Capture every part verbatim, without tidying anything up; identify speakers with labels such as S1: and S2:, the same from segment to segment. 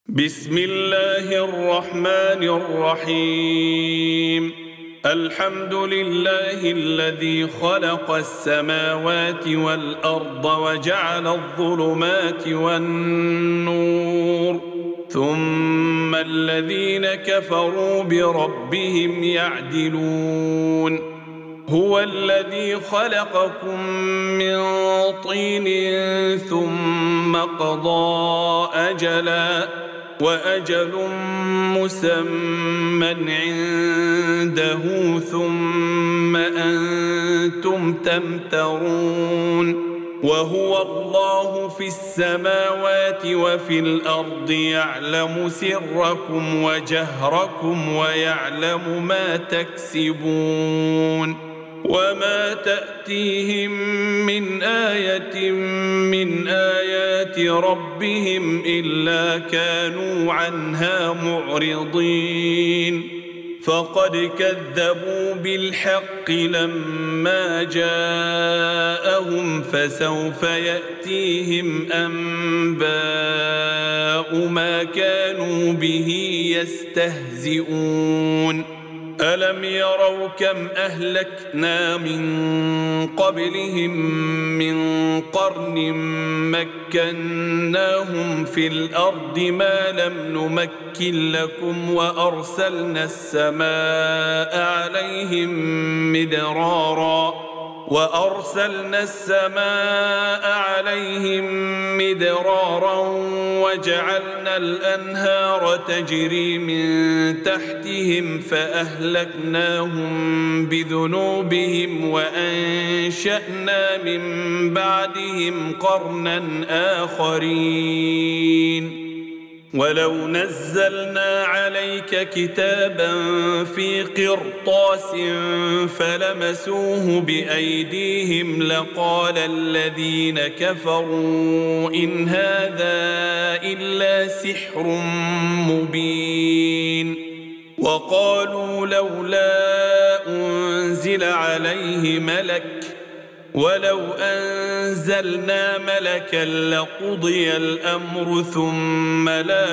S1: بسم الله الرحمن الرحيم. الحمد لله الذي خلق السماوات والأرض وجعل الظلمات والنور، ثم الذين كفروا بربهم يعدلون. هو الذي خلقكم من طين ثم قضى أجلا وأجل مسمى عنده ثم أنتم تمترون. وهو الله في السماوات وفي الأرض يعلم سركم وجهركم ويعلم ما تكسبون. وما تأتيهم من آية من آيات ربهم إلا كانوا عنها معرضين. فقد كذبوا بالحق لما جاءهم فسوف يأتيهم أنباء ما كانوا به يستهزئون. ألم يروا كم أهلكنا من قبلهم من قرن مكناهم في الأرض ما لم نمكن لكم وأرسلنا السماء عليهم مدرارا وأرسلنا السماء عليهم مدرارا وجعلنا الأنهار تجري من تحتهم فأهلكناهم بذنوبهم وأنشأنا من بعدهم قرنا آخرين. ولو نزلنا عليك كتابا في قرطاس فلمسوه بأيديهم لقال الذين كفروا إن هذا إلا سحر مبين. وقالوا لولا أنزل عليه ملك ولو أنزلنا ملكا لقضي الأمر ثم لا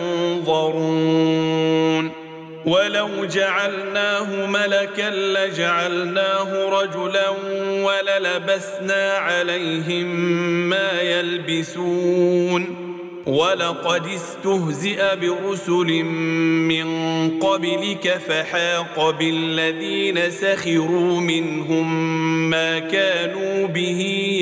S1: ينظرون. ولو جعلناه ملكا لجعلناه رجلا وللبسنا عليهم ما يلبسون. ولقد استهزئ برسل من قبلك فحاق بالذين سخروا منهم ما كانوا به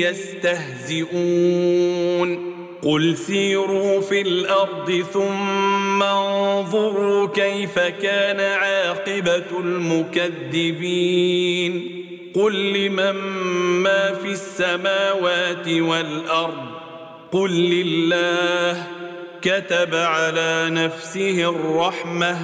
S1: يستهزئون. قل سيروا في الأرض ثم انظروا كيف كان عاقبة المكذبين. قل لمن ما في السماوات والأرض قل لله. كتب على نفسه الرحمة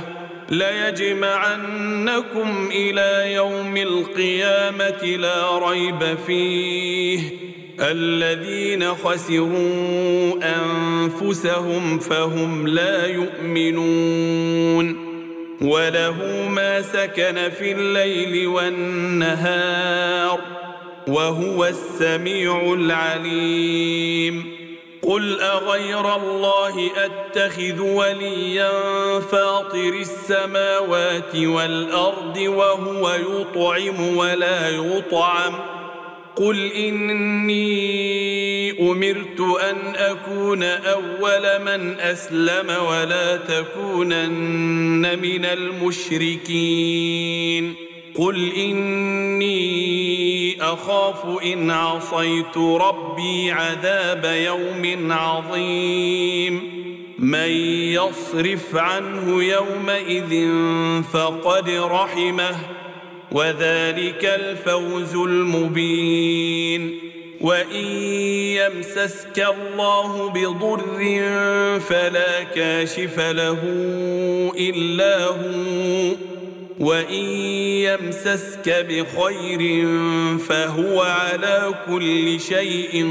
S1: ليجمعنكم إلى يوم القيامة لا ريب فيه. الذين خسروا أنفسهم فهم لا يؤمنون. وله ما سكن في الليل والنهار وهو السميع العليم. قل أغير الله أتخذ وليا فاطر السماوات والأرض وهو يطعم ولا يطعم. قل إني أمرت أن أكون أول من أسلم ولا تكونن من المشركين. قل إني أخاف إن عصيت ربي عذاب يوم عظيم. من يصرف عنه يومئذ فقد رحمه وذلك الفوز المبين. وإن يمسسك الله بضر فلا كاشف له إلا هو وإن يمسسك بخير فهو على كل شيء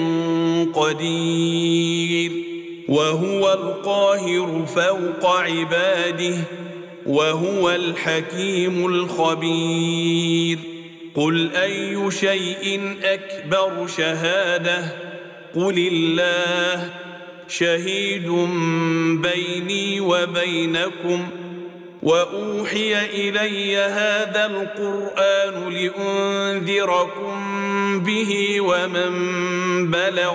S1: قدير. وهو القاهر فوق عباده وهو الحكيم الخبير. قل أي شيء أكبر شهادة قل الله شهيد بيني وبينكم وأوحي إلي هذا القرآن لأنذركم به ومن بلغ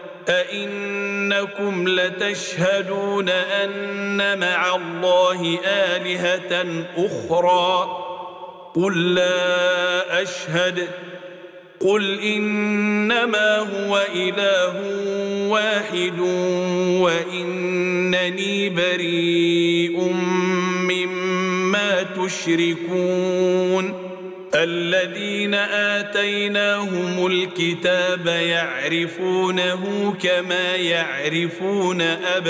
S1: أئنكم لتشهدون أن مع الله آلهة أخرى قل لا أشهد قل إنما هو إله واحد وإنني بريء مما تشركون الذين آتيناهم الكتاب يعرفونه كما يعرفون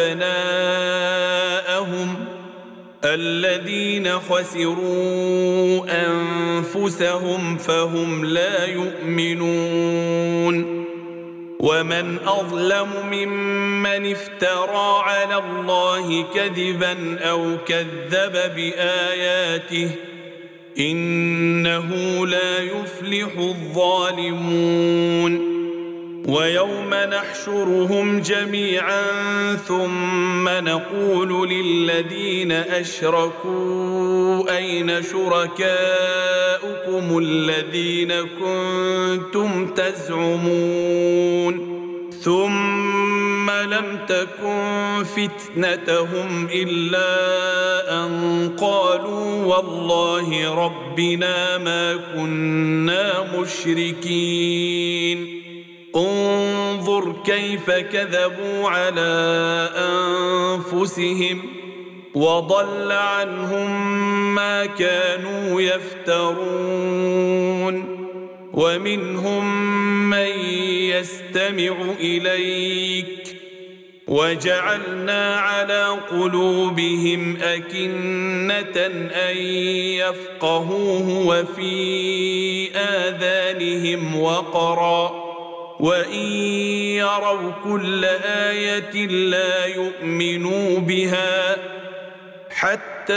S1: أبناءهم الذين خسروا أنفسهم فهم لا يؤمنون ومن أظلم ممن افترى على الله كذبا أو كذب بآياته إنه لا يفلح الظالمون ويوم نحشرهم جميعا ثم نقول للذين أشركوا أين شركاؤكم الذين كنتم تزعمون ثم لم تكن فتنتهم إلا أن قالوا والله ربنا ما كنا مشركين انظر كيف كذبوا على أنفسهم وضل عنهم ما كانوا يفترون ومنهم من يستمع إليك وجعلنا على قلوبهم أكنة أن يفقهوه وفي آذانهم وقرا وإن يروا كل آية لا يؤمنوا بها حتى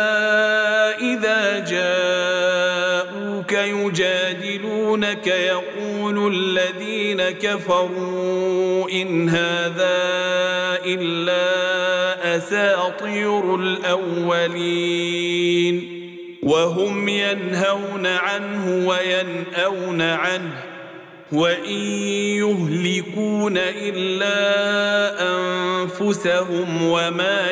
S1: إذا جاءوك يجادلونك يقول الذين كفروا إن هذا إلا أساطير الأولين وهم ينهون عنه وينأون عنه وإن يهلكون إلا أنفسهم وما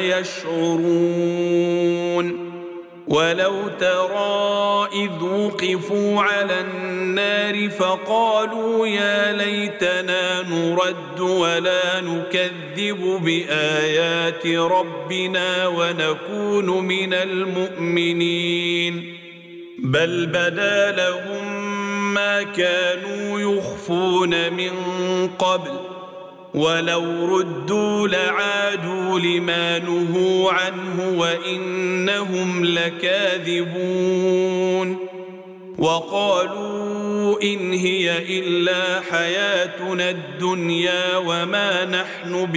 S1: يشعرون ولو ترى إذ وقفوا على النار فقالوا يا ليتنا نرد ولا نكذب بآيات ربنا ونكون من المؤمنين بل بدا لهم ما كانوا يخفون من قبل ولو ردوا لعادوا لما نهوا عنه وإنهم لكاذبون وقالوا إن هي إلا حياتنا الدنيا وما نحن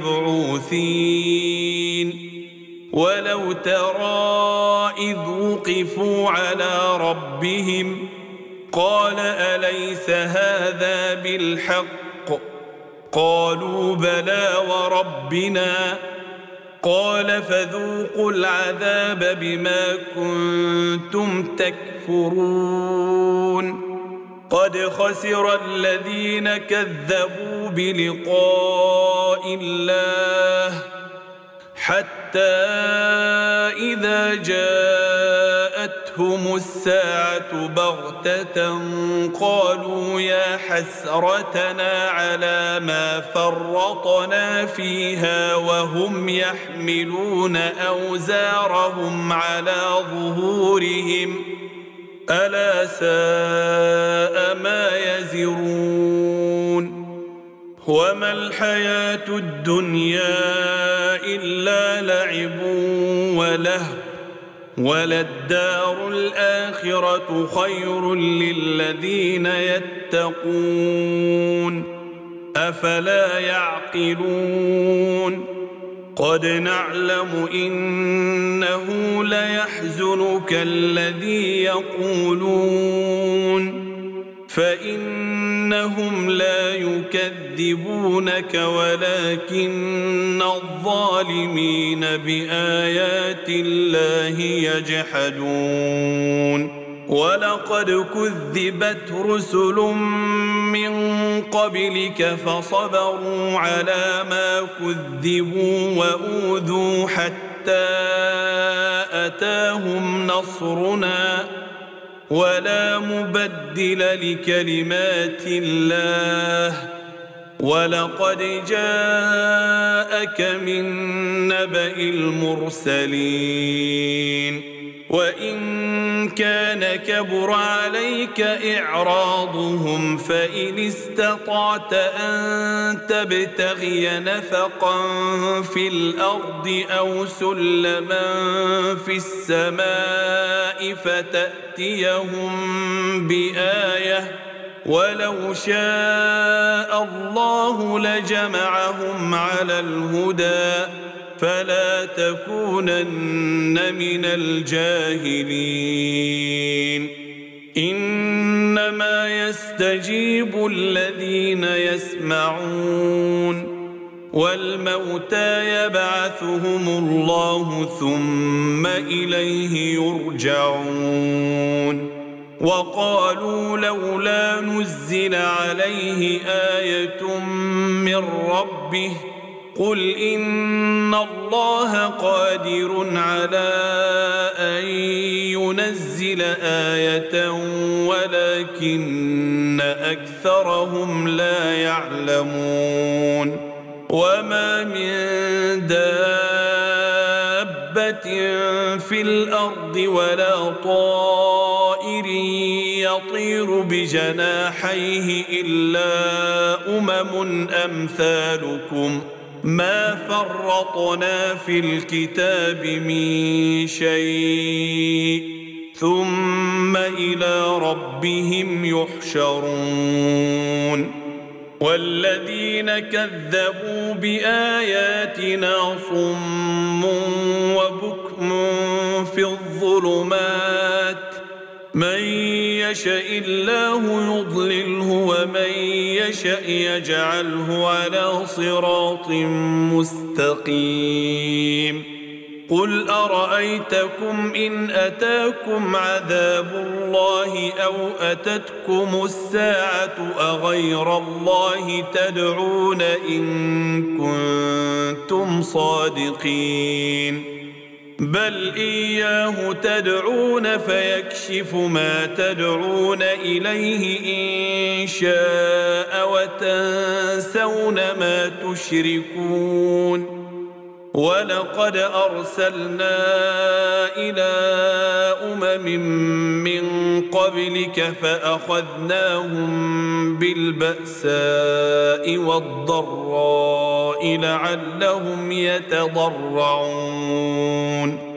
S1: بمبعوثين ولو ترى إذ وقفوا على ربهم قال أليس هذا بالحق قالوا بلى وربنا قال فذوقوا العذاب بما كنتم تكفرون قد خسر الذين كذبوا بلقاء الله حتى إذا جاءتهم الساعة بغتة قالوا يا حسرتنا على ما فرطنا فيها وهم يحملون أوزارهم على ظهورهم ألا ساء ما يزرون وما الحياة الدنيا إلا لعب ولهو وللدار الآخرة خير للذين يتقون أفلا يعقلون قد نعلم إنه ليحزنك الذي يقولون فإنهم لا يكذبونك ولكن الظالمين بآيات الله يجحدون ولقد كذبت رسل من قبلك فصبروا على ما كذبوا وأوذوا حتى أتاهم نصرنا ولا مبدل لكلمات الله ولقد جاءك من نبأ المرسلين وإن كان كبر عليك إعراضهم فإن استطعت أن تبتغي نفقا في الأرض أو سلما في السماء فتأتيهم بآية ولو شاء الله لجمعهم على الهدى فلا تكونن من الجاهلين إنما يستجيب الذين يسمعون والموتى يبعثهم الله ثم إليه يرجعون وقالوا لولا نزل عليه آية من ربه قل إن الله قادر على أن ينزل آية ولكن أكثرهم لا يعلمون وما من دابة في الأرض ولا طائر يطير بجناحيه إلا أمم أمثالكم ما فرطنا في الكتاب من شيء ثم إلى ربهم يحشرون والذين كذبوا بآياتنا صم وبكم في الظلمات من يشاء الله يضلله ومن يشاء يجعله على صراط مستقيم قل أرأيتكم إن أتاكم عذاب الله أو أتتكم الساعة أغير الله تدعون إن كنتم صادقين بل إياه تدعون فيكشف ما تدعون إليه إن شاء وتنسون ما تشركون ولقد أرسلنا إلى أمم من قبلك فأخذناهم بالبأساء والضراء لعلهم يتضرعون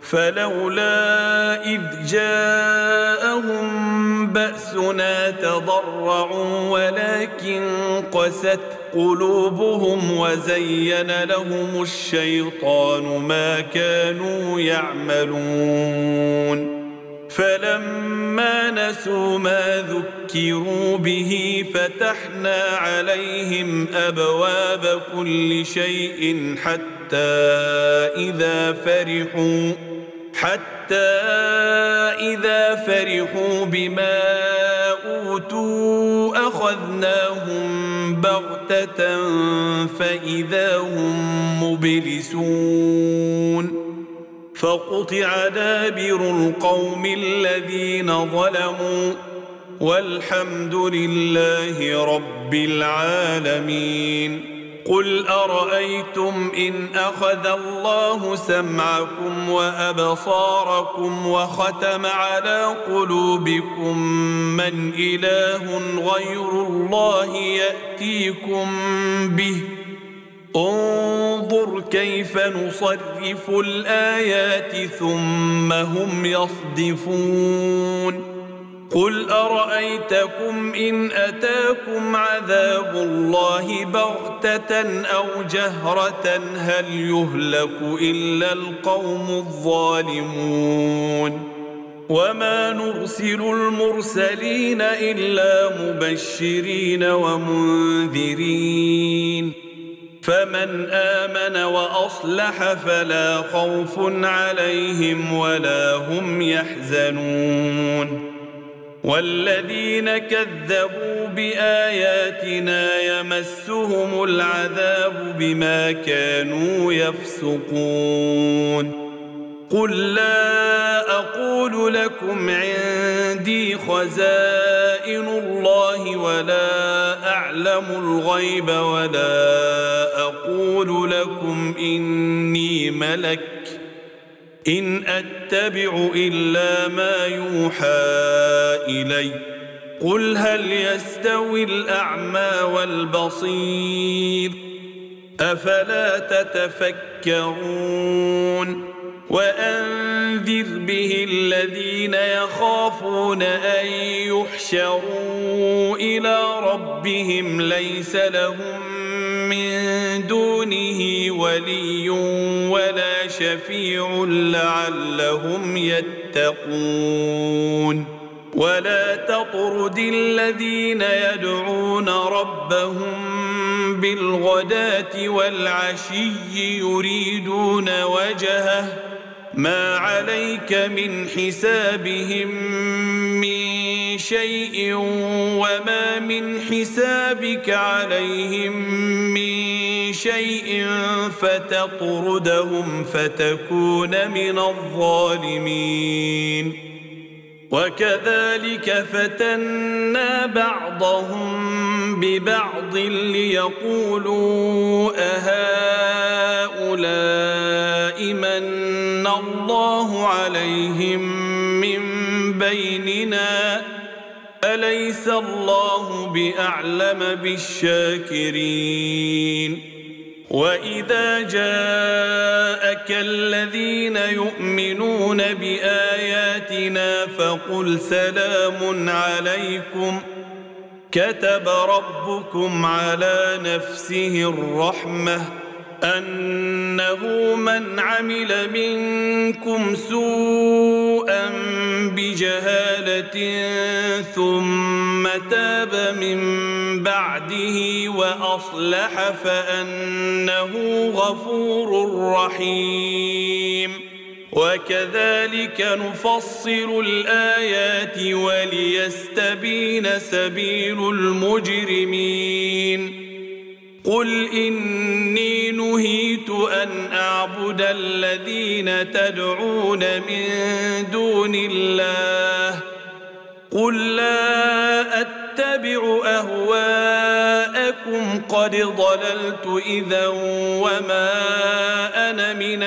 S1: فلولا إذ جاءهم بأسنا تضرعوا ولكن قست قلوبهم وزين لهم الشيطان ما كانوا يعملون فلما نسوا ما ذكروا به فتحنا عليهم أبواب كل شيء حتى إذا فرحوا حتى إذا فرحوا بما أوتوا أخذناهم بغتة فإذا هم مبلسون فقطع دابر القوم الذين ظلموا والحمد لله رب العالمين قل أرأيتم إن أخذ الله سمعكم وأبصاركم وختم على قلوبكم من إله غير الله يأتيكم به انظر كيف نصرف الآيات ثم هم يصدفون قل أرأيتكم إن أتاكم عذاب الله بغتة أو جهرة هل يهلك إلا القوم الظالمون وما نرسل المرسلين إلا مبشرين ومنذرين فمن آمن وأصلح فلا خوف عليهم ولا هم يحزنون والذين كذبوا بآياتنا يمسهم العذاب بما كانوا يفسقون قل لا أقول لكم عندي خزائن الله ولا أعلم الغيب ولا أقول لكم إني ملك إن أتبع إلا ما يوحى إلي قل هل يستوي الأعمى والبصير أفلا تتفكرون وأنذر به الذين يخافون أن يحشروا إلى ربهم ليس لهم من دونه ولي ولا شفيع لعلهم يتقون ولا تطرد الذين يدعون ربهم بالغداة والعشي يريدون وجهه ما عليك من حسابهم من شيء وما من حسابك عليهم من شيء فتطردهم فتكون من الظالمين وكذلك فتنا بعضهم ببعض ليقولوا أهؤلاء من الله عليهم من بيننا أليس الله بأعلم بالشاكرين وإذا جاءك الذين يؤمنون بآياتنا فقل سلام عليكم كتب ربكم على نفسه الرحمة أنه من عمل منكم سوءا بجهالة ثم تاب من بعده وأصلح فأنه غفور رحيم وكذلك نفصل الآيات وليستبين سبيل المجرمين قل إني نهيت أن أعبد الذين تدعون من دون الله قل لا أتبع أهواءكم قد ضللت إذا وما أنا من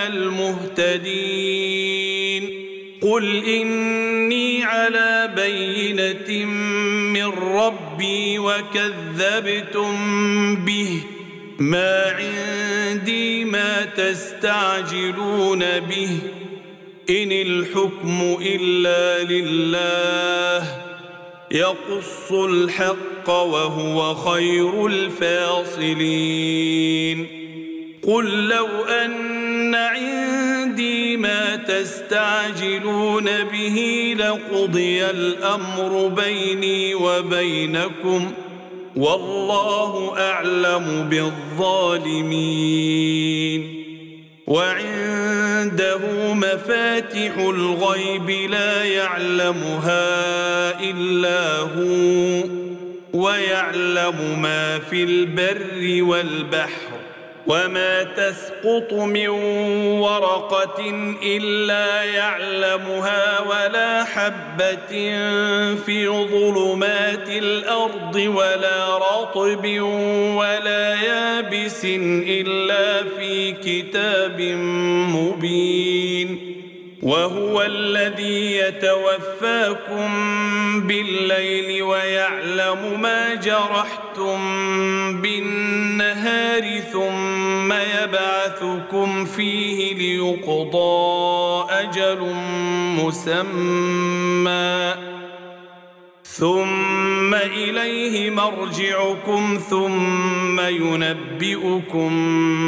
S1: المهتدين قل إني على بينة من ربي وكذبتم به ما عندي ما تستعجلون به إن الحكم إلا لله يقص الحق وهو خير الفاصلين قل لو أن عندي ما تستعجلون به لقضي الأمر بيني وبينكم والله أعلم بالظالمين وعنده مفاتح الغيب لا يعلمها إلا هو ويعلم ما في البر والبحر وما تسقط من ورقة إلا يعلمها ولا حبة في ظلمات الأرض ولا رطب ولا يابس إلا في كتاب مبين وهو الذي يتوفاكم بالليل ويعلم ما جرحتم بالنهار ثم يبعثكم فيه ليقضى أجل مسمى ثم إليه مرجعكم ثم ينبئكم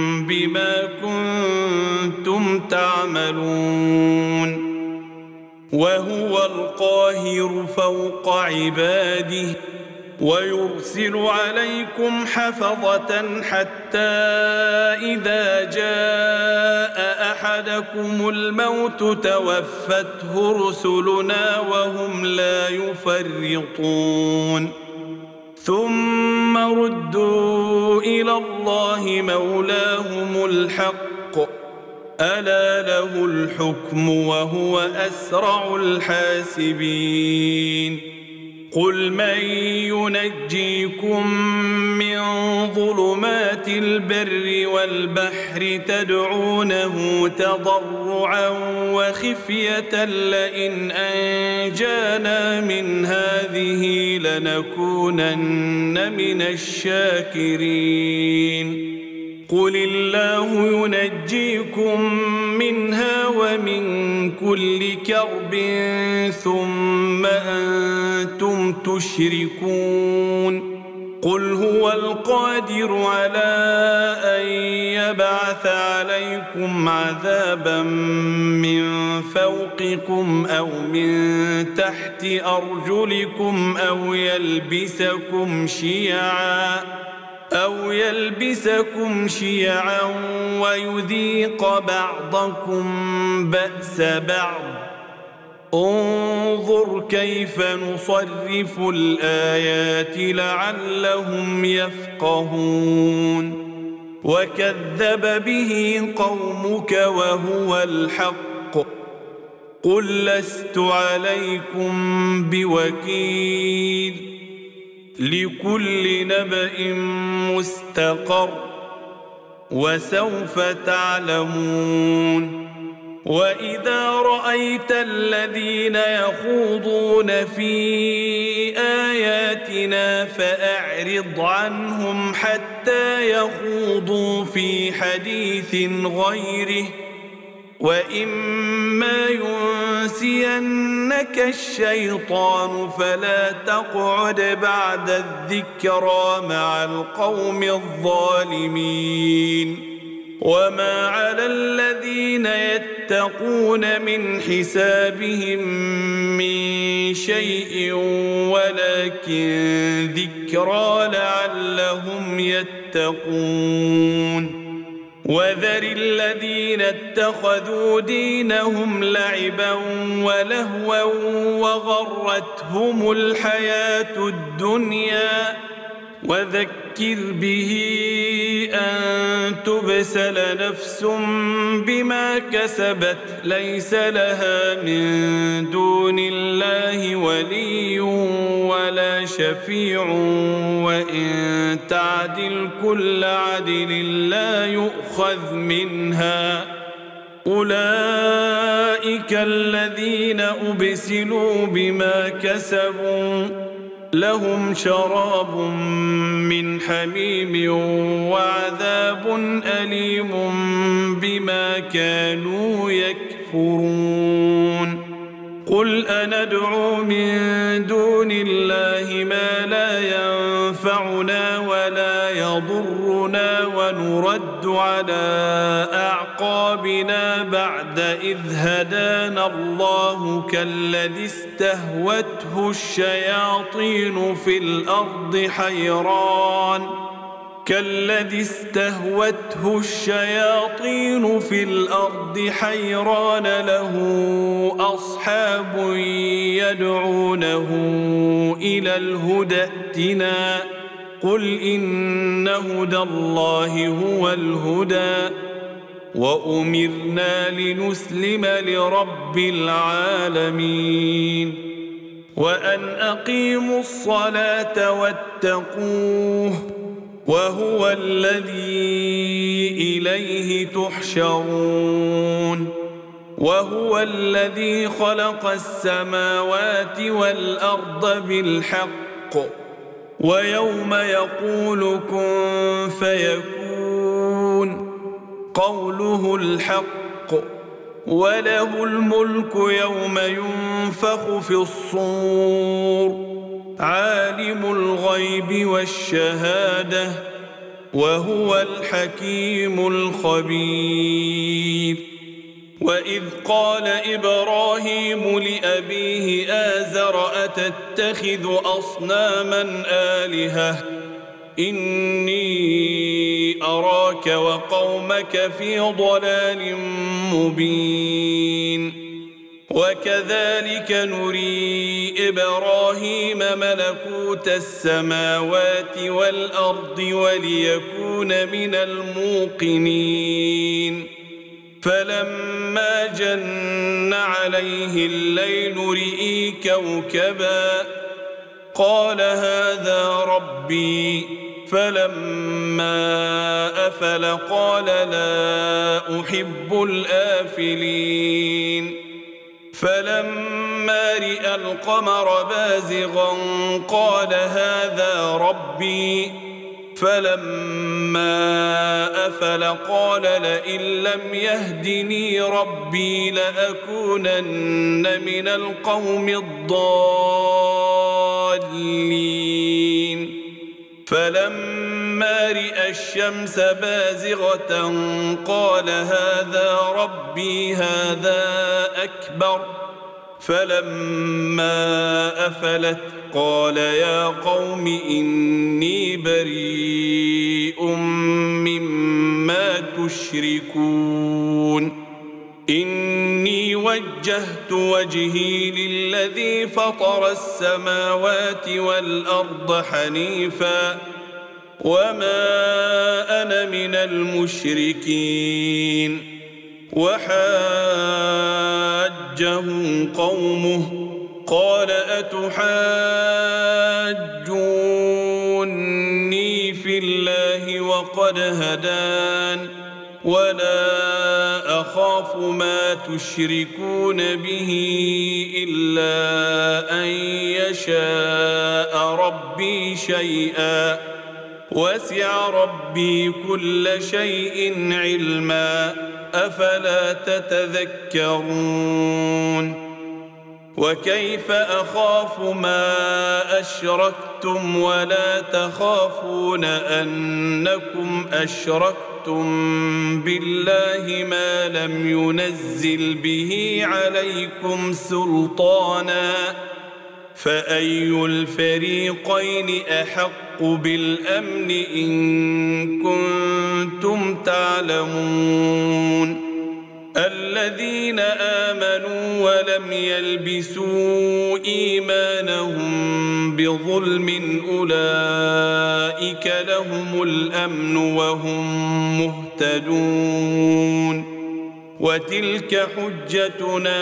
S1: بما كنتم تعملون وهو القاهر فوق عباده ويرسل عليكم حفظة حتى إذا جاء أحدكم الموت توفته رسلنا وهم لا يفرطون ثم ردوا إلى الله مولاهم الحق ألا له الحكم وهو أسرع الحاسبين قل من ينجيكم من ظلمات البر والبحر تدعونه تضرعا وخفية لئن أنجانا من هذه لنكونن من الشاكرين قل الله ينجيكم منها ومن كل كرب ثم أنتم تشركون قل هو القادر على أن يبعث عليكم عذابا من فوقكم أو من تحت أرجلكم أو يلبسكم شيعا أو يلبسكم شيعا ويذيق بعضكم بأس بعض انظر كيف نصرف الآيات لعلهم يفقهون وكذب به قومك وهو الحق قل لست عليكم بوكيل لكل نبأ مستقر وسوف تعلمون وإذا رأيت الذين يخوضون في آياتنا فأعرض عنهم حتى يخوضوا في حديث غيره وإما ينسينك الشيطان فلا تقعد بعد الذكرى مع القوم الظالمين وما على الذين يتقون من حسابهم من شيء ولكن ذكرى لعلهم يتقون وذر الذين اتخذوا دينهم لعبا ولهوا وغرتهم الحياة الدنيا وذكر به أن تبسل نفس بما كسبت ليس لها من دون الله ولي ولا شفيع وإن تعدل كل عدل لا يؤخذ منها أولئك الذين أبسلوا بما كسبوا لهم شراب من حميم وعذاب أليم بما كانوا يكفرون قل أندعو من دون الله ما لا ينفعنا ولا يضرنا ونرد على أعقابنا بعد إذ هدانا الله كالذي استهوته الشياطين في الأرض حيران كالذي استهوته الشياطين في الأرض حيران له أصحاب يدعونه إلى الهدى ائتنا قل إن هدى الله هو الهدى وأمرنا لنسلم لرب العالمين وأن أقيموا الصلاة واتقوه وهو الذي إليه تحشرون وهو الذي خلق السماوات والأرض بالحق ويوم يقول كن فيكون قوله الحق وله الملك يوم ينفخ في الصور عالم الغيب والشهادة وهو الحكيم الخبير وإذ قال إبراهيم لأبيه آزر أتتخذ أصناما آلهة إني أراك وقومك في ضلال مبين وكذلك نري إبراهيم ملكوت السماوات والأرض وليكون من الموقنين فلما جن عليه الليل رئي كوكبا قال هذا ربي فلما أفل قال لا أحب الآفلين فلما رأى القمر بازغا قال هذا ربي فلما أفل قال لئن لم يهدني ربي لأكونن من القوم الضالين فلما رأى الشمس بازغة قال هذا ربي هذا أكبر فلما أفلت قال يا قوم إني بريء مما تشركون إني وجهت وجهي للذي فطر السماوات والأرض حنيفا وما أنا من المشركين وحاجه قومه قال أتحاجوني في الله وقد هدان ولا أخاف ما تشركون به إلا أن يشاء ربي شيئا وسع ربي كل شيء علما أفلا تتذكرون وكيف أخاف ما أشركتم ولا تخافون أنكم أشركتم بالله ما لم ينزل به عليكم سلطانا فأي الفريقين أحق بالأمن إن كنتم تعلمون الذين آمنوا ولم يلبسوا إيمانهم بظلم أولئك لهم الأمن وهم مهتدون وتلك حجتنا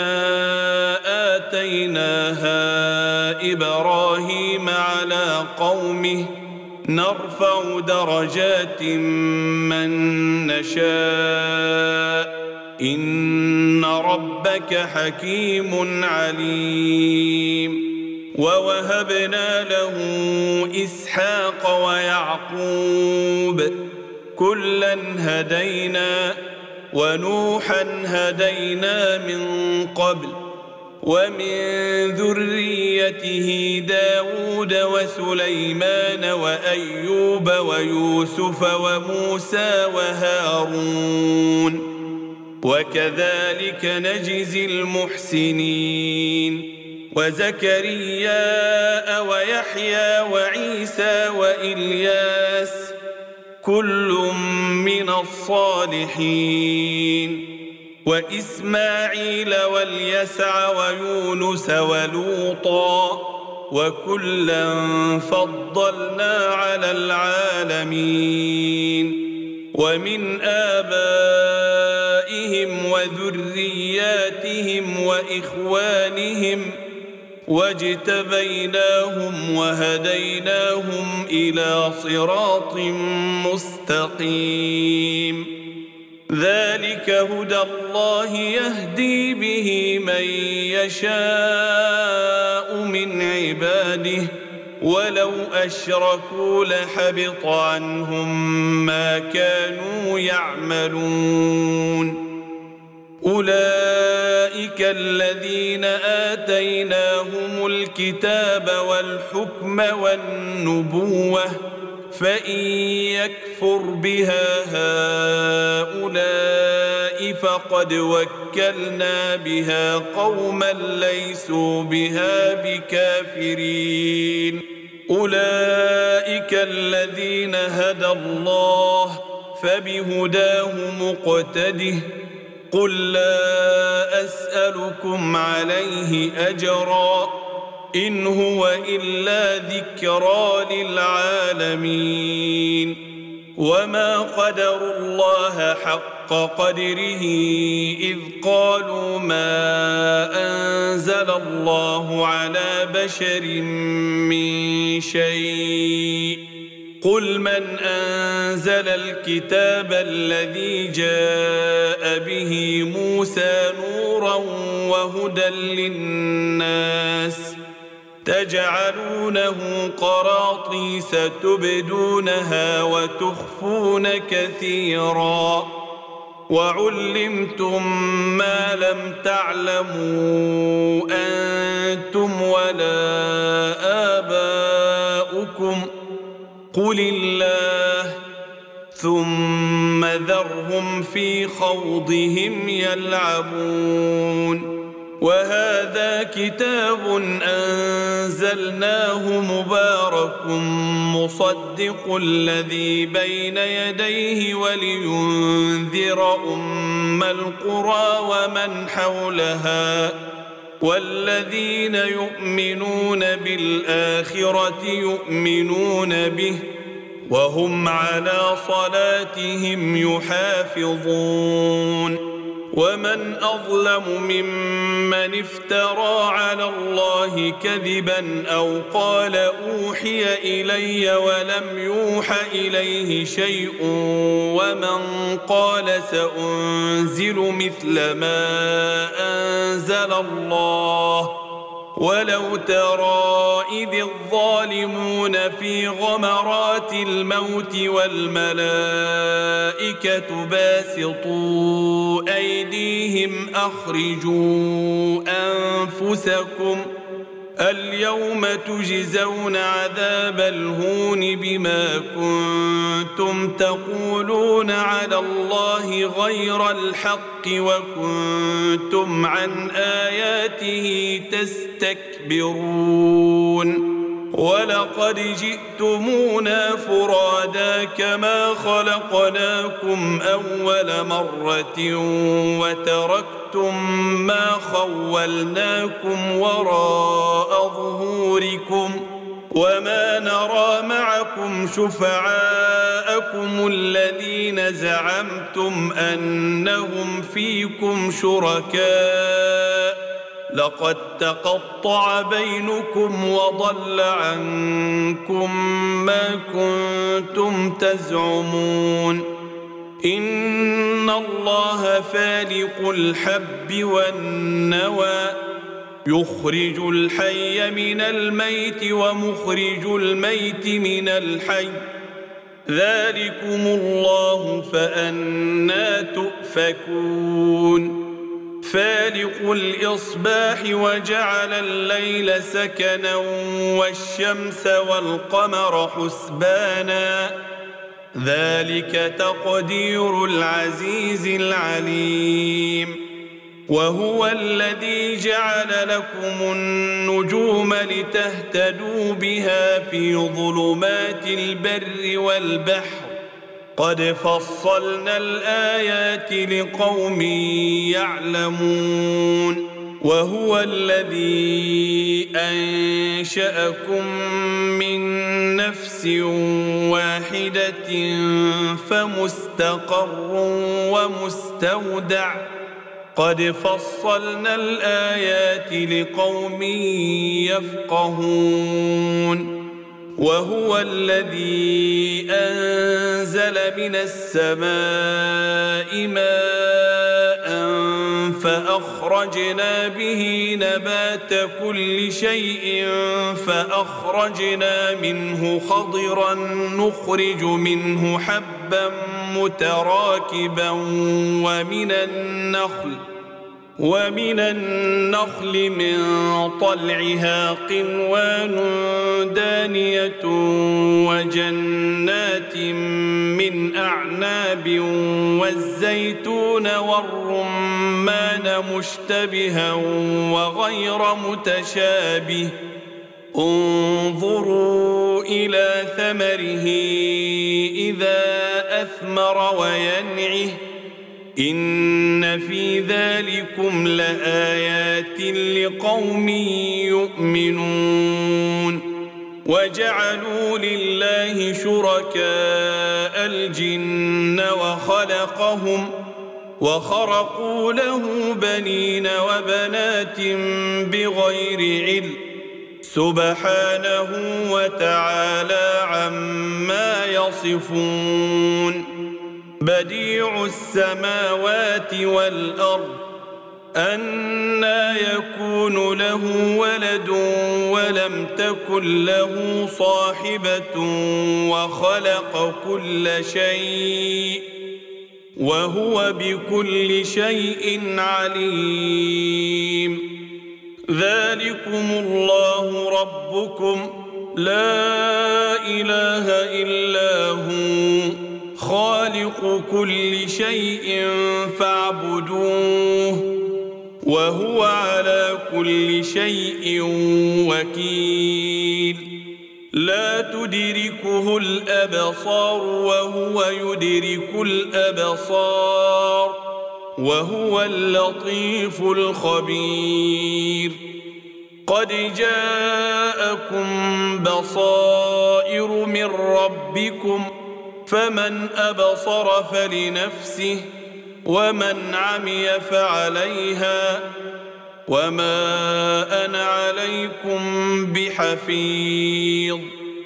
S1: آتيناها إبراهيم على قومه نرفع درجات من نشاء إن ربك حكيم عليم ووهبنا له إسحاق ويعقوب كلا هدينا ونوحا هدينا من قبل ومن ذريته داود وسليمان وأيوب ويوسف وموسى وهارون وكذلك نجزي المحسنين وزكريا ويحيى وعيسى وإلياس كل من الصالحين وإسماعيل واليسع ويونس ولوطا وكلا فضلنا على العالمين ومن آبائهم وذرياتهم وإخوانهم واجتبيناهم وهديناهم إلى صراط مستقيم ذلك هدى الله يهدي به من يشاء من عباده ولو أشركوا لحبط عنهم ما كانوا يعملون أولئك الذين آتيناهم الكتاب والحكم والنبوة فإن يكفر بها هؤلاء فقد وكلنا بها قوما ليسوا بها بكافرين أولئك الذين هدى الله فبهداه مقتده قل لا أسألكم عليه أجرا إن هو إلا ذكرى للعالمين وما قدروا الله حق قدره إذ قالوا ما أنزل الله على بشر من شيء قل من أنزل الكتاب الذي جاء به موسى نورا وهدى للناس تجعلونه قراطيس تبدونها وتخفون كثيرا وعلمتم ما لم تعلموا أنتم ولا آباؤكم قل الله ثم ذرهم في خوضهم يلعبون وهذا كتاب أنزلناه مبارك مصدق الذي بين يديه ولينذر أم القرى ومن حولها والذين يؤمنون بالآخرة يؤمنون به وهم على صلاتهم يحافظون ومن أظلم ممن افترى على الله كذبا أو قال أوحي إلي ولم يوح إليه شيء ومن قال سأنزل مثل ما أنزل الله ولو ترى إذ الظالمون في غمرات الموت والملائكة باسطوا أيديهم أخرجوا أنفسكم اليوم تجزون عذاب الهون بما كنتم تقولون على الله غير الحق وكنتم عن آياته تستكبرون ولقد جئتمونا فرادا كما خلقناكم أول مرة وتركتم ما خولناكم وراء ظهوركم وما نرى معكم شفعاءكم الذين زعمتم أنهم فيكم شركاء لقد تقطع بينكم وضل عنكم ما كنتم تزعمون إن الله فالق الحب والنوى يخرج الحي من الميت ومخرج الميت من الحي ذلكم الله فأنى تؤفكون فالق الإصباح وجعل الليل سكنا والشمس والقمر حسبانا ذلك تقدير العزيز العليم وهو الذي جعل لكم النجوم لتهتدوا بها في ظلمات البر والبحر قد فصلنا الآيات لقوم يعلمون وهو الذي أنشأكم من نفس واحدة فمستقر ومستودع قد فصلنا الآيات لقوم يفقهون وهو الذي أنزل من السماء ماء فأخرجنا به نبات كل شيء فأخرجنا منه خضرا نخرج منه حبا متراكبا ومن النخل ومن النخل من طلعها قنوان دانية وجنات من أعناب والزيتون والرمان مشتبها وغير متشابه انظروا إلى ثمره إذا أثمر وينعه إن في ذلكم لآيات لقوم يؤمنون وجعلوا لله شركاء الجن وخلقهم وخرقوا له بنين وبنات بغير علم سبحانه وتعالى عما يصفون بديع السماوات والأرض أنى يكون له ولد ولم تكن له صاحبة وخلق كل شيء وهو بكل شيء عليم ذلكم الله ربكم لا إله إلا هو خالق كل شيء فاعبدوه وهو على كل شيء وكيل لا تدركه الأبصار وهو يدرك الأبصار وهو اللطيف الخبير قد جاءكم بصائر من ربكم فمن أبصر فلنفسه ومن عمي فعليها وما أنا عليكم بحفيظ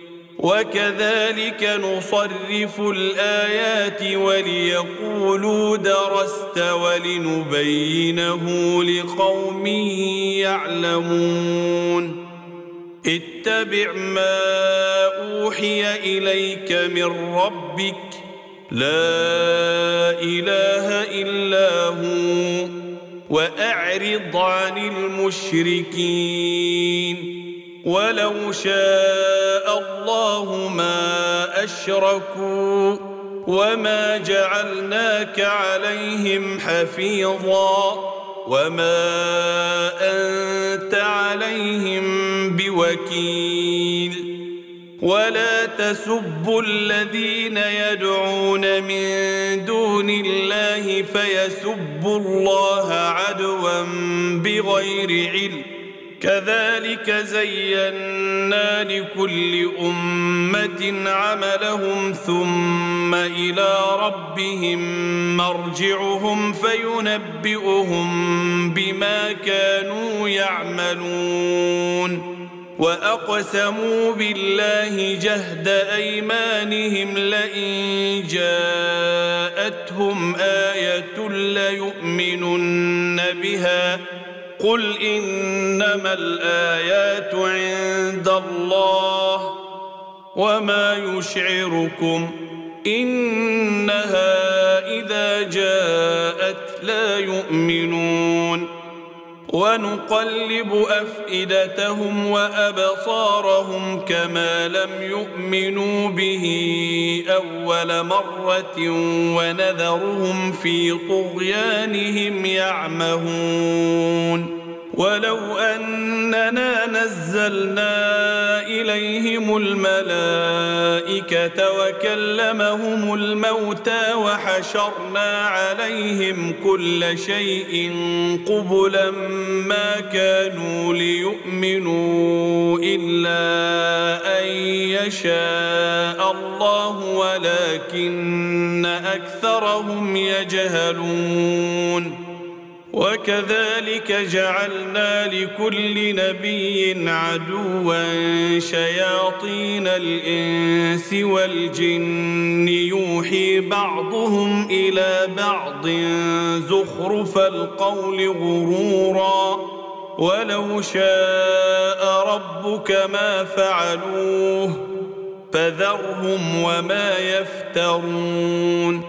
S1: وكذلك نصرف الآيات وليقولوا درست ولنبينه لقوم يعلمون اتبع ما أوحي إليك من ربك لا إله إلا هو وأعرض عن المشركين ولو شاء الله ما أشركوا وما جعلناك عليهم حفيظا وما أنت عليهم بوكيل ولا تسبوا الذين يدعون من دون الله فيسبوا الله عدوا بغير علم كذلك زينا لكل أمة عملهم ثم إلى ربهم مرجعهم فينبئهم بما كانوا يعملون وأقسموا بالله جهد أيمانهم لئن جاءتهم آية ليؤمنن بها قل إنما الآيات عند الله وما يشعركم إنها إذا جاءت لا يؤمنون ونقلب أفئدتهم وأبصارهم كما لم يؤمنوا به أول مرة ونذرهم في طغيانهم يعمهون ولو أننا نزلنا إليهم الملائكة وكلمهم الموتى وحشرنا عليهم كل شيء قبلا ما كانوا ليؤمنوا إلا أن يشاء الله ولكن أكثرهم يجهلون وكذلك جعلنا لكل نبي عدوا شياطين الإنس والجن يوحي بعضهم إلى بعض زخرف القول غرورا ولو شاء ربك ما فعلوه فذرهم وما يفترون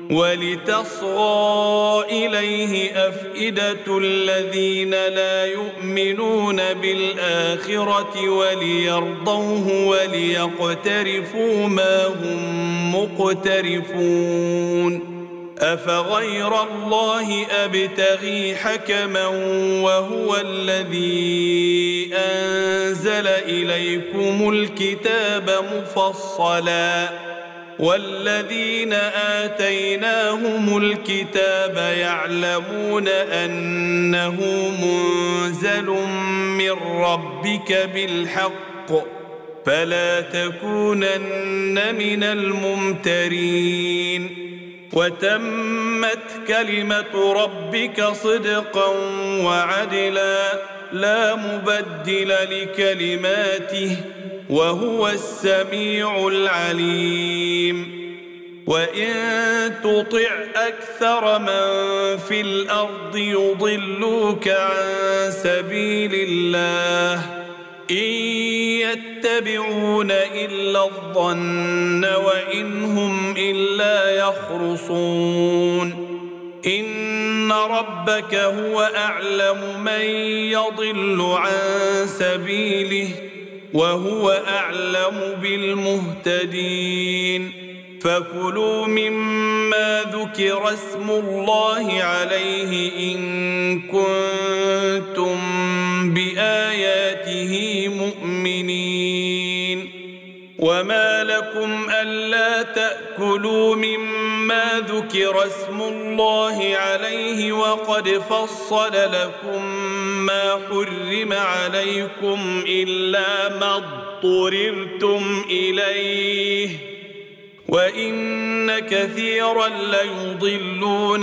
S1: ولتصغى إليه أفئدة الذين لا يؤمنون بالآخرة وليرضوه وليقترفوا ما هم مقترفون أفغير الله أبتغي حكما وهو الذي أنزل إليكم الكتاب مفصلا والذين آتيناهم الكتاب يعلمون أنه منزل من ربك بالحق فلا تكونن من الممترين وتمت كلمة ربك صدقا وعدلا لا مبدل لكلماته وهو السميع العليم وإن تطع أكثر من في الأرض يضلوك عن سبيل الله إن يتبعون إلا الظن وإن هم إلا يخرصون إن ربك هو أعلم من يضل عن سبيله وهو أعلم بالمهتدين فكلوا مما ذكر اسم الله عليه إن كنتم بآياته مؤمنين وما لكم ألا تأكلوا مما ذكر اسم الله عليه وقد فصل لكم ما حرم عليكم إلا ما اضطررتم إليه وإن كثيرا ليضلون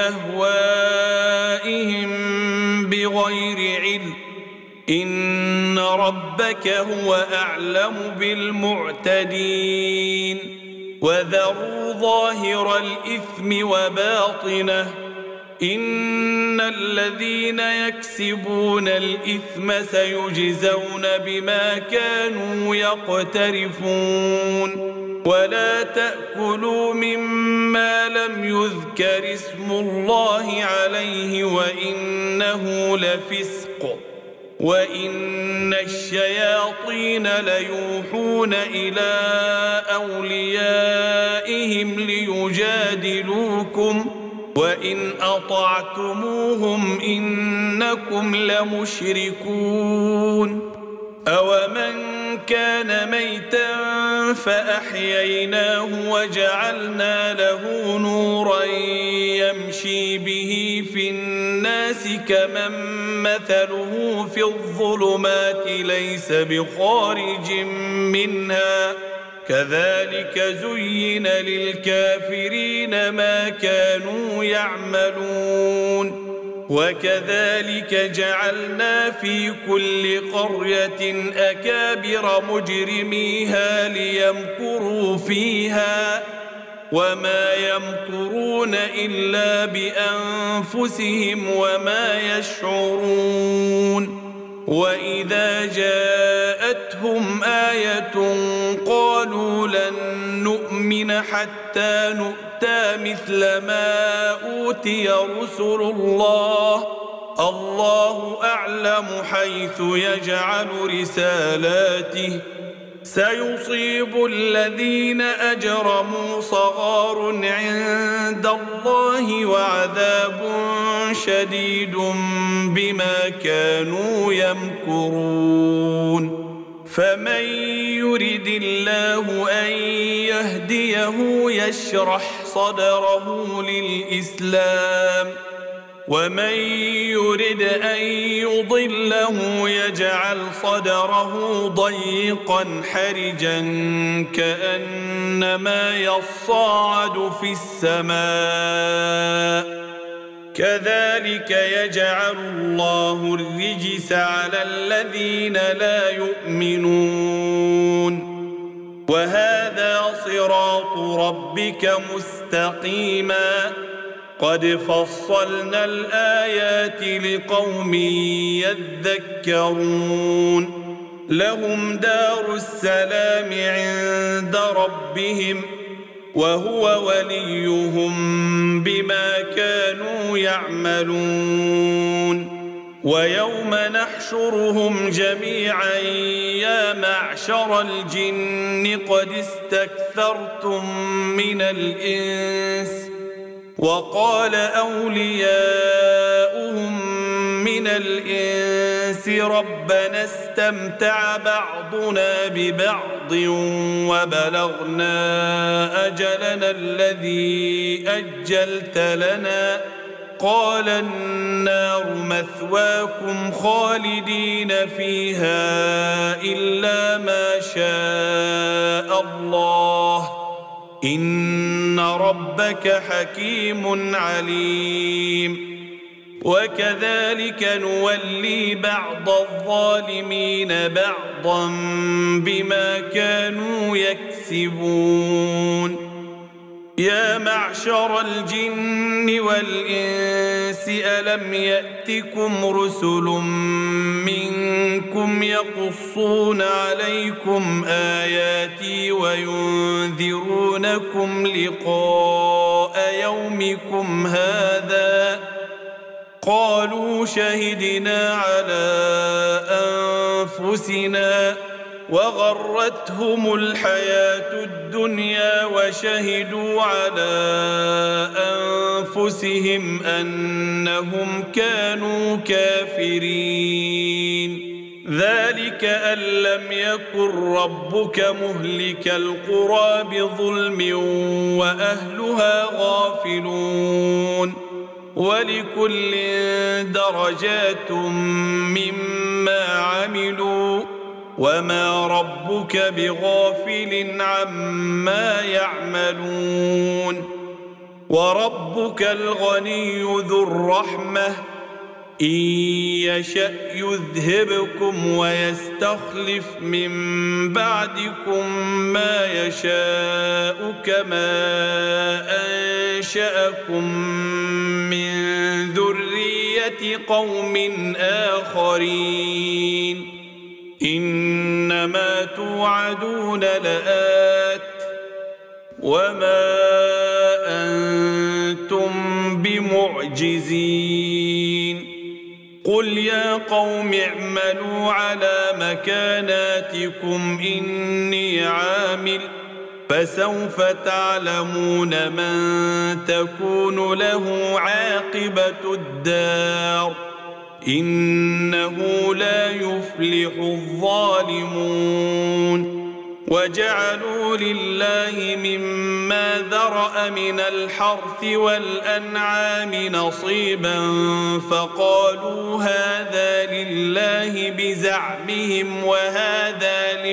S1: بأهوائهم بغير علم إن ربك هو أعلم بالمعتدين وذروا ظاهر الإثم وباطنه إن الذين يكسبون الإثم سيجزون بما كانوا يقترفون ولا تأكلوا مما لم يذكر اسم الله عليه وإنه لفسق وإن الشياطين ليوحون إلى أوليائهم ليجادلوكم وإن أطعتموهم إنكم لمشركون أومن كان ميتا فأحييناه وجعلنا له نورا يمشي به في الناس كمن مثله في الظلمات ليس بخارج منها كذلك زين للكافرين ما كانوا يعملون وكذلك جعلنا في كل قرية أكابر مجرميها ليمكروا فيها وما يمكرون إلا بأنفسهم وما يشعرون وإذا جاءتهم آية قالوا لن نؤمن حتى نؤتى مثل ما أوتي رسل الله الله أعلم حيث يجعل رسالاته سيصيب الذين أجرموا صغار عند الله وعذاب شديد بما كانوا يمكرون فمن يرد الله أن يهديه يشرح صدره للإسلام ومن يرد أن يضله يجعل صدره ضيقا حرجا كأنما يصعد في السماء كذلك يجعل الله الرجس على الذين لا يؤمنون وهذا صراط ربك مستقيما قد فصلنا الآيات لقوم يذكرون لهم دار السلام عند ربهم وهو وليهم بما كانوا يعملون. ويوم نحشرهم جميعا يا معشر الجن قد استكثرتم من الإنس، وقال أولياؤهم من الإنس ربنا استمتع بعضنا ببعض وبلغنا أجلنا الذي أجلت لنا، قال النار مثواكم خالدين فيها إلا ما شاء الله، إن ربك حكيم عليم. وكذلك نولي بعض الظالمين بعضا بما كانوا يكسبون. يا معشر الجن والإنس ألم يأتكم رسل منكم يقصون عليكم آياتي وينذرونكم لقاء يومكم هذا؟ قالوا شهدنا على أنفسنا وغرتهم الحياة الدنيا وشهدوا على أنفسهم أنهم كانوا كافرين. ذلك أن لم يكن ربك مهلك القرى بظلم وأهلها غافلون. ولكل درجات مما عملوا وما ربك بغافل عما يعملون. وربك الغني ذو الرحمة إن يشأ يذهبكم ويستخلف من بعدكم ما يشاء كما أنشأكم من ذرية قوم آخرين. إنما توعدون لآت وما أنتم بمعجزين. قل يا قوم اعملوا على مكاناتكم إني عامل فسوف تعلمون من تكون له عاقبة الدار إنه لا يفلح الظالمون. وجعلوا لله مما ذرأ من الحرث والأنعام نصيبا فقالوا هذا لله بزعمهم وهذا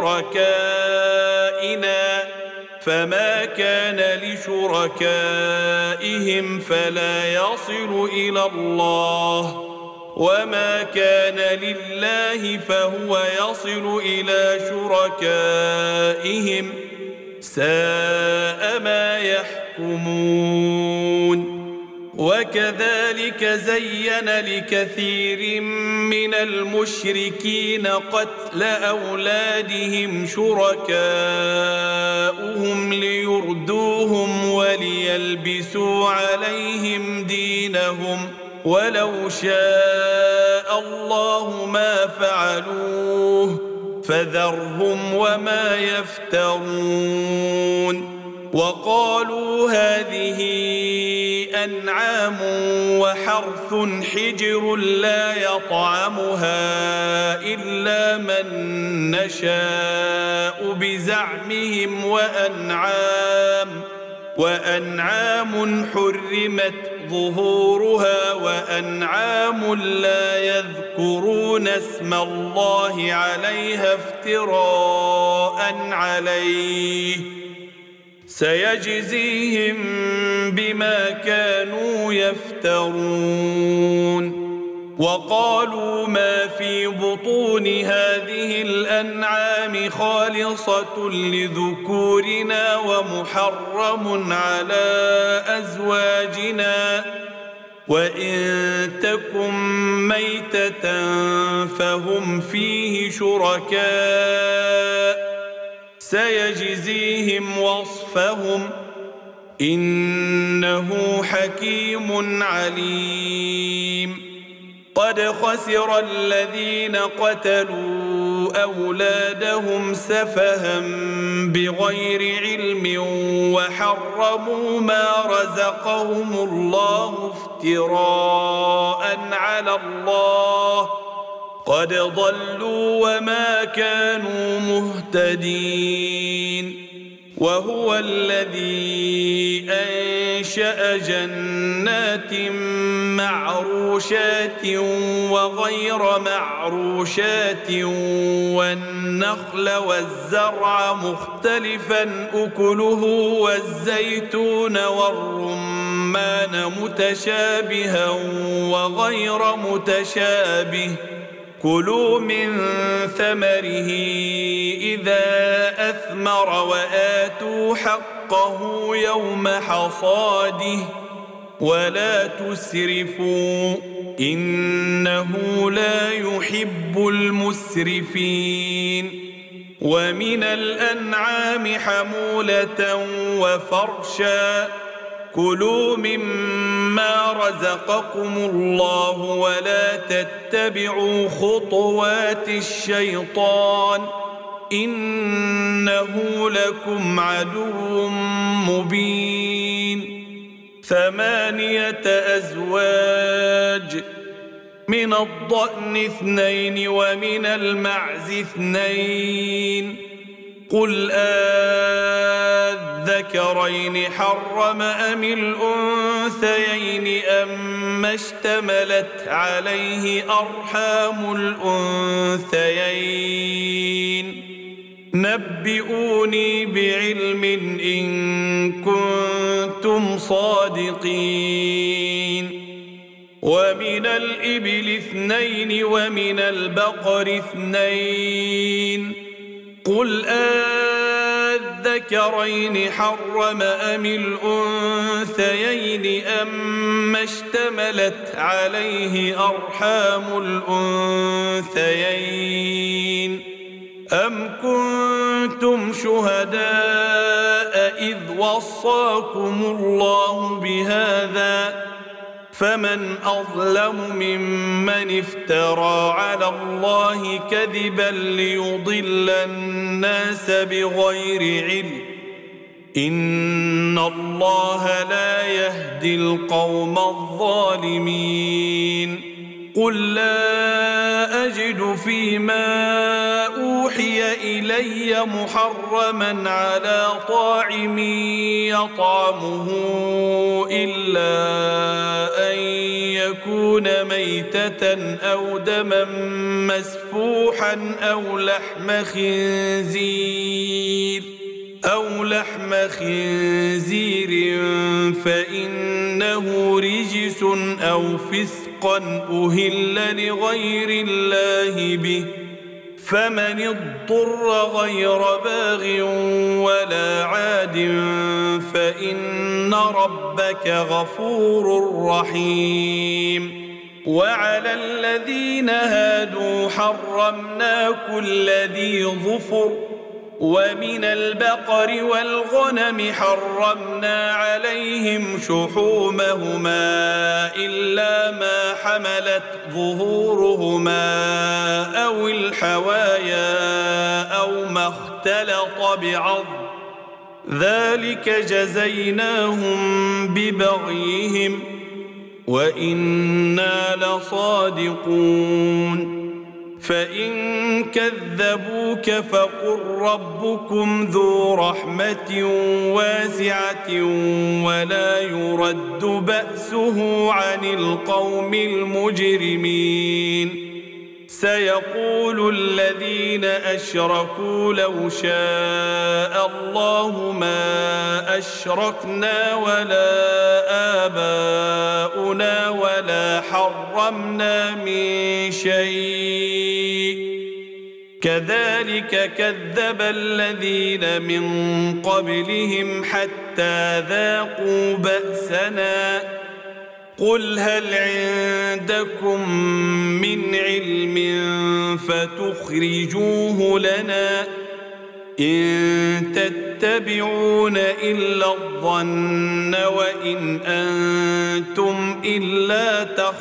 S1: لشركائنا، فما كان لشركائهم فلا يصل إلى الله، وما كان لله فهو يصل إلى شركائهم، ساء ما يحكمون. وكذلك زين لكثير من المشركين قتل أولادهم شركاؤهم ليردوهم وليلبسوا عليهم دينهم، ولو شاء الله ما فعلوه فذرهم وما يفترون. وقالوا هذه أنعام وحرث حجر لا يطعمها إلا من نشاء بزعمهم وأنعام وأنعام حرمت ظهورها وأنعام لا يذكرون اسم الله عليها افتراء عليه سيجزيهم بما كانوا يفترون. وقالوا ما في بطون هذه الأنعام خالصة لذكورنا ومحرم على أزواجنا، وإن تكن ميتة فهم فيه شركاء سيجزيهم وصفا صرفهم إنه حكيم عليم قد خسر الذين قتلوا أولادهم سفها بغير علم وحرموا ما رزقهم الله افتراء على الله قد ضلوا وما كانوا مهتدين وهو الذي أنشأ جنات معروشات وغير معروشات والنخل والزرع مختلفا أكله والزيتون والرمان متشابها وغير متشابه كلوا من ثمره إذا أثمر وآتوا حقه يوم حصاده ولا تسرفوا إنه لا يحب المسرفين ومن الأنعام حمولة وفرشا كلوا مما رزقكم الله ولا تتبعوا خطوات الشيطان إنه لكم عدو مبين ثمانية أزواج من الضأن اثنين ومن المعز اثنين قل أذكرين حرم أم الأنثيين أم اشتملت عليه أرحام الأنثيين نبئوني بعلم إن كنتم صادقين ومن الإبل اثنين ومن البقر اثنين قل أذكرين حرم أم الأنثيين أم اشتملت عليه أرحام الأنثيين أم كنتم شهداء إذ وصاكم الله بهذا فمن أظلم ممن افترى على الله كذبا ليضل الناس بغير علم إن الله لا يهدي القوم الظالمين قل لا أجد فيما أوحي إلي محرما على طاعم يطعمه إلا أن يكون ميتة أو دما مسفوحا أو لحم خنزير أو لحم خنزير فإنه رجس أو فسقا أهل لغير الله به فمن اضطر غير باغ ولا عاد فإن ربك غفور رحيم وعلى الذين هادوا حرمنا كل ذي ظفر ومن البقر والغنم حرمنا عليهم شحومهما إلا ما حملت ظهورهما أو الحوايا أو ما اختلط بعظم ذلك جزيناهم ببغيهم وإنا لصادقون فإن كذبوك فقل ربكم ذو رحمة واسعة ولا يرد بأسه عن القوم المجرمين سيقول الذين أشركوا لو شاء الله ما أشركنا ولا آباؤنا ولا حرمنا من شيء كذلك كذب الذين من قبلهم حتى ذاقوا بأسنا قل هل عندكم من علم فتخرجوه لنا إن تتبعون إلا الظن وإن أنتم إلا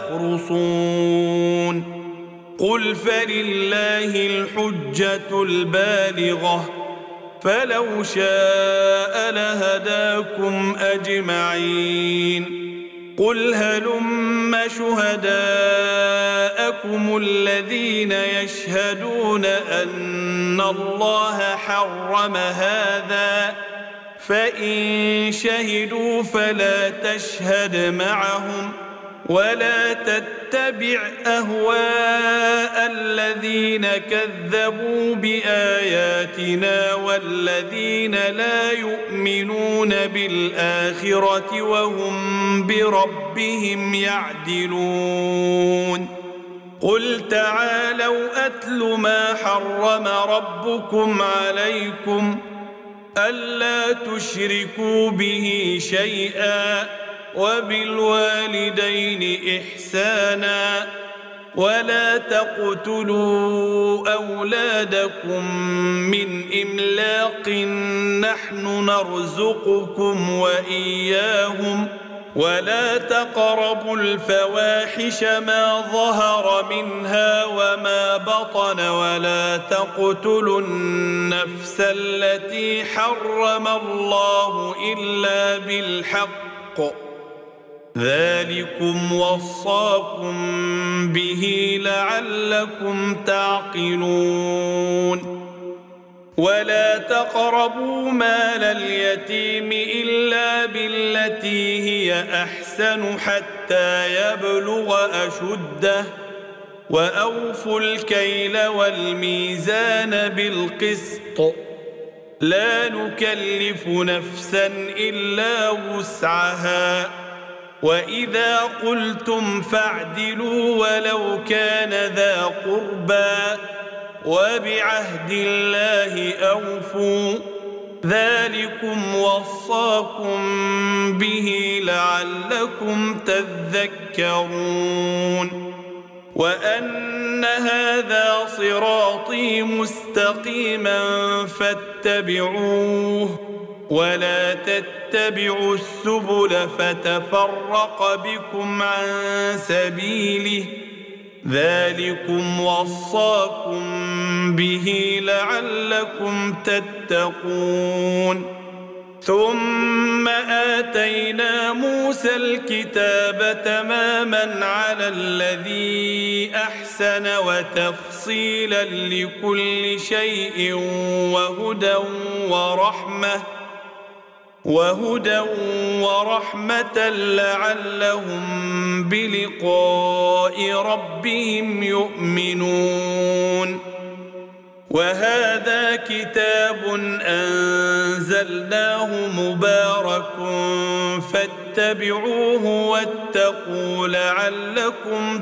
S1: تخرصون قل فلله الحجة البالغة فلو شاء لهداكم أجمعين قل هلم شهداءكم الذين يشهدون أن الله حرم هذا فإن شهدوا فلا تشهد معهم ولا تتبع أهواء الذين كذبوا بآياتنا والذين لا يؤمنون بالآخرة وهم بربهم يعدلون قل تعالوا أتل ما حرم ربكم عليكم ألا تشركوا به شيئا وبالوالدين إحسانا ولا تقتلوا أولادكم من إملاق نحن نرزقكم وإياهم ولا تقربوا الفواحش ما ظهر منها وما بطن ولا تقتلوا النفس التي حرم الله إلا بالحق ذلكم وصاكم به لعلكم تعقلون ولا تقربوا مال اليتيم إلا بالتي هي أحسن حتى يبلغ أشده وأوفوا الكيل والميزان بالقسط لا نكلف نفسا إلا وسعها وإذا قلتم فاعدلوا ولو كان ذا قربى وبعهد الله أوفوا ذلكم وصاكم به لعلكم تذكرون وأن هذا صراطي مستقيما فاتبعوه ولا تتبعوا السبل فتفرق بكم عن سبيله ذلكم وصاكم به لعلكم تتقون ثم آتينا موسى الكتاب تماما على الذي أحسن وتفصيلا لكل شيء وهدى ورحمة وهدى ورحمة لعلهم بلقاء ربهم يؤمنون وهذا كتاب أنزلناه مبارك فاتبعوه واتقوا لعلكم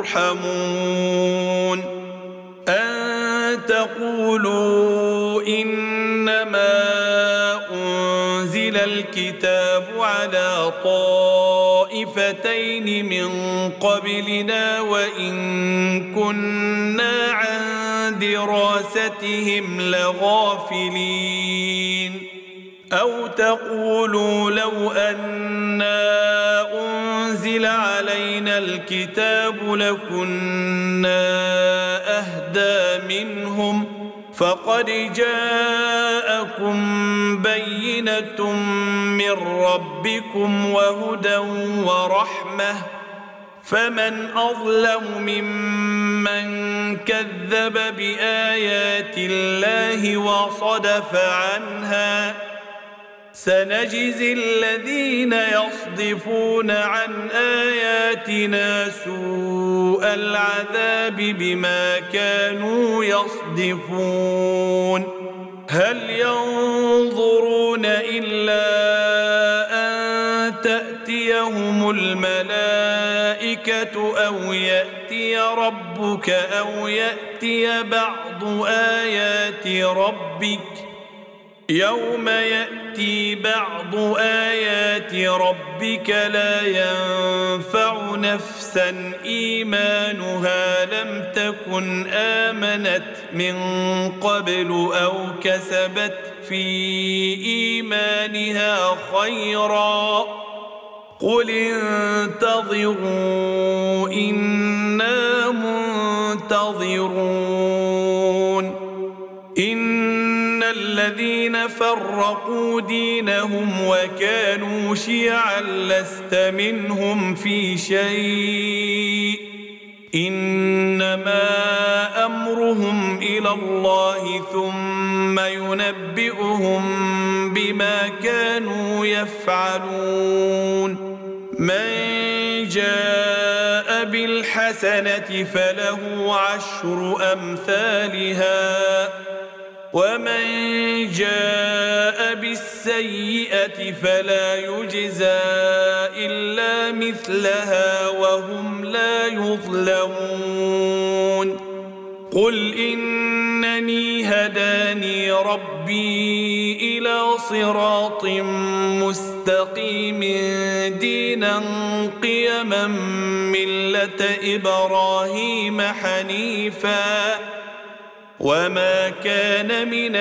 S1: ترحمون أن تقولوا إنما أنزل الكتاب على طائفتين من قبلنا وإن كنا عن دراستهم لغافلين أو تقولوا لو أنا أنزل علينا الكتاب لكنا أهدى منهم فقد جاءكم بينة من ربكم وهدى ورحمة فمن أظلم ممن كذب بآيات الله وصدف عنها سنجزي الذين يصدفون عن آياتنا سوء العذاب بما كانوا يصدفون هل ينظرون إلا أن تأتيهم الملائكة أو يأتي ربك أو يأتي بعض آيات ربك يوم يأتي بعض آيات ربك لا ينفع نفسا إيمانها لم تكن آمنت من قبل أو كسبت في إيمانها خيرا قل انتظروا إنا منتظرون إن الذين فرقوا دينهم وكانوا شيعا لست منهم في شيء إنما أمرهم إلى الله ثم ينبئهم بما كانوا يفعلون من جاء بالحسنة فله عشر أمثالها ومن جاء بالسيئة فلا يجزى إلا مثلها وهم لا يظلمون قل إنني هداني ربي إلى صراط مستقيم دينا قيما ملة إبراهيم حنيفا وما كان من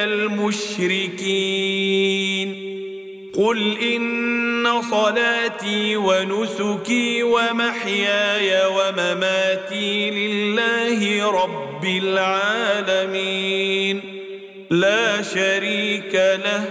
S1: المشركين قل إن صلاتي ونسكي ومحياي ومماتي لله رب العالمين لا شريك له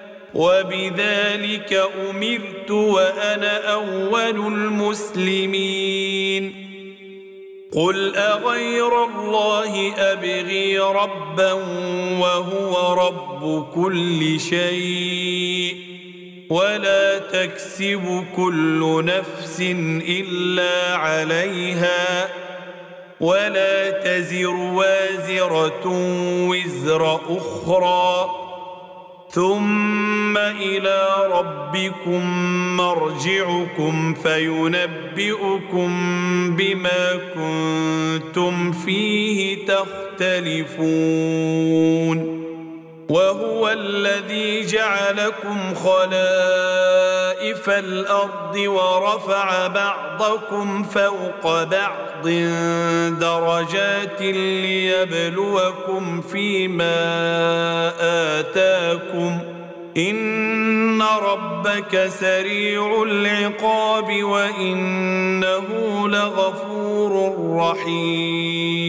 S1: وبذلك أمرت وأنا أول المسلمين قل أغير الله أبغي ربا وهو رب كل شيء ولا تكسب كل نفس إلا عليها ولا تزر وازرة وزر أخرى ثم إلى ربكم مرجعكم فينبئكم بما كنتم فيه تختلفون وهو الذي جعلكم خلائف الأرض ورفع بعضكم فوق بعض درجات ليبلوكم فيما آتاكم إن ربك سريع العقاب وإنه لغفور رحيم